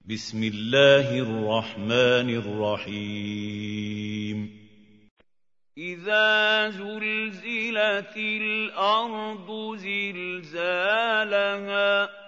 بسم الله الرحمن الرحيم إذا زلزلت الأرض زلزالها